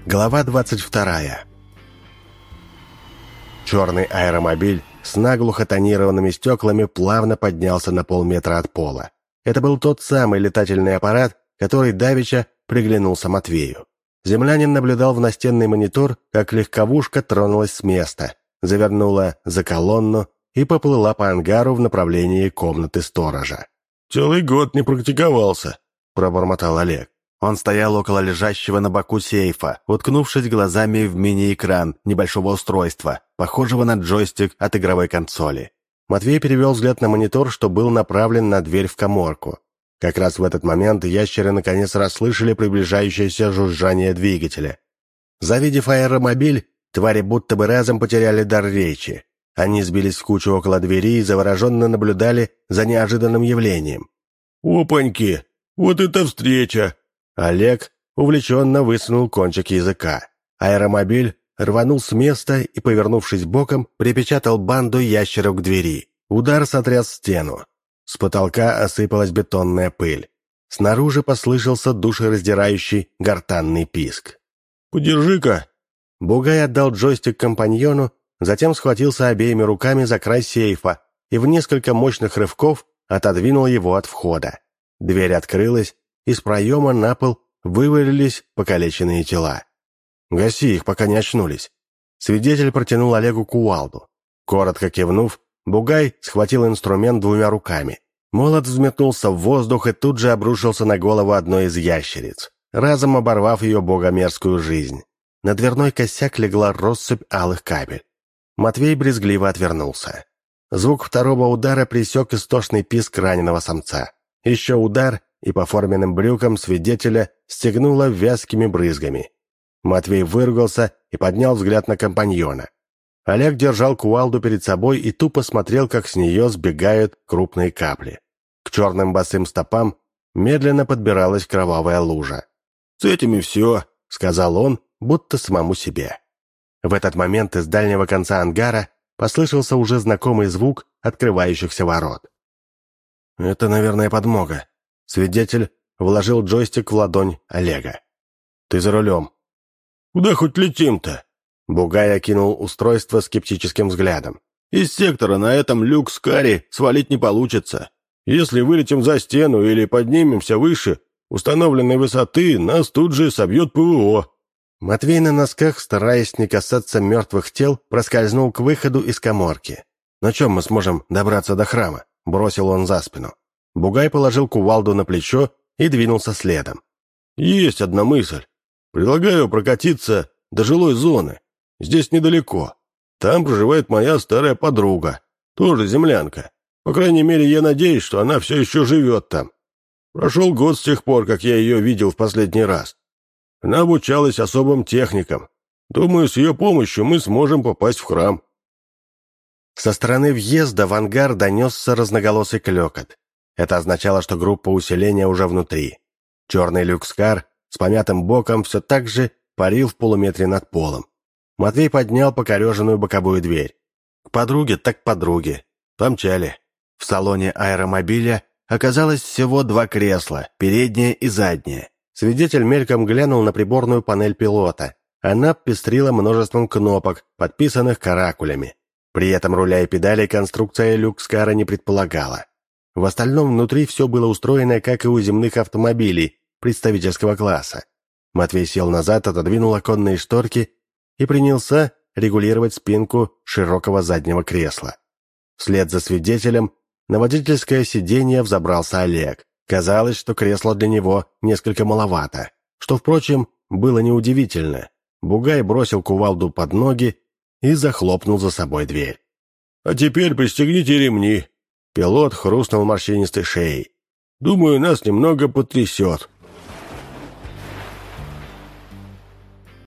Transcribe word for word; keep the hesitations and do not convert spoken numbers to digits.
Глава двадцать вторая. Черный аэромобиль с наглухо тонированными стеклами плавно поднялся на полметра от пола. Это был тот самый летательный аппарат, который давеча приглянулся Матвею. Землянин наблюдал в настенный монитор, как легковушка тронулась с места, завернула за колонну и поплыла по ангару в направлении комнаты сторожа. «Целый год не практиковался», — пробормотал Олег. Он стоял около лежащего на боку сейфа, уткнувшись глазами в мини-экран небольшого устройства, похожего на джойстик от игровой консоли. Матвей перевел взгляд на монитор, что был направлен на дверь в каморку. Как раз в этот момент ящеры наконец расслышали приближающееся жужжание двигателя. Завидев аэромобиль, твари будто бы разом потеряли дар речи. Они сбились в кучу около двери и завороженно наблюдали за неожиданным явлением. «Опаньки! Вот это встреча!» Олег увлеченно высунул кончик языка. Аэромобиль рванул с места и, повернувшись боком, припечатал банду ящеров к двери. Удар сотряс стену. С потолка осыпалась бетонная пыль. Снаружи послышался душераздирающий гортанный писк. «Подержи-ка!» Бугай отдал джойстик компаньону, затем схватился обеими руками за край сейфа и в несколько мощных рывков отодвинул его от входа. Дверь открылась, из проема на пол вывалились покалеченные тела. «Гаси их, пока не очнулись». Свидетель протянул Олегу кувалду. Коротко кивнув, Бугай схватил инструмент двумя руками. Молот взметнулся в воздух и тут же обрушился на голову одной из ящериц, разом оборвав ее богомерзкую жизнь. На дверной косяк легла россыпь алых капель. Матвей брезгливо отвернулся. Звук второго удара пресек истошный писк раненого самца. Еще удар, и по форменным брюкам свидетеля стегнуло вязкими брызгами. Матвей выругался и поднял взгляд на компаньона. Олег держал кувалду перед собой и тупо смотрел, как с нее сбегают крупные капли. К черным босым стопам медленно подбиралась кровавая лужа. «С этими все», — сказал он, будто самому себе. В этот момент из дальнего конца ангара послышался уже знакомый звук открывающихся ворот. «Это, наверное, подмога». Свидетель вложил джойстик в ладонь Олега. «Ты за рулем». «Куда хоть летим-то?» Бугай окинул устройство скептическим взглядом. «Из сектора на этом люкс-каре свалить не получится. Если вылетим за стену или поднимемся выше установленной высоты, нас тут же собьет ПВО». Матвей на носках, стараясь не касаться мертвых тел, проскользнул к выходу из каморки. «На чем мы сможем добраться до храма?» — бросил он за спину. Бугай положил кувалду на плечо и двинулся следом. «Есть одна мысль. Предлагаю прокатиться до жилой зоны. Здесь недалеко. Там проживает моя старая подруга, тоже землянка. По крайней мере, я надеюсь, что она все еще живет там. Прошел год с тех пор, как я ее видел в последний раз. Она обучалась особым техникам. Думаю, с ее помощью мы сможем попасть в храм». Со стороны въезда в ангар донесся разноголосый клёкот. Это означало, что группа усиления уже внутри. Черный люкскар с помятым боком все так же парил в полуметре над полом. Матвей поднял покореженную боковую дверь. К подруге так к подруге. Помчали. В салоне аэромобиля оказалось всего два кресла, переднее и заднее. Свидетель мельком глянул на приборную панель пилота. Она пестрила множеством кнопок, подписанных каракулями. При этом руля и педалей конструкция люкскара не предполагала. В остальном внутри все было устроено, как и у земных автомобилей представительского класса. Матвей сел назад, отодвинул оконные шторки и принялся регулировать спинку широкого заднего кресла. Вслед за свидетелем на водительское сиденье взобрался Олег. Казалось, что кресло для него несколько маловато, что, впрочем, было неудивительно. Бугай бросил кувалду под ноги и захлопнул за собой дверь. «А теперь пристегните ремни». Пилот хрустнул морщинистой шеей. «Думаю, нас немного потрясет».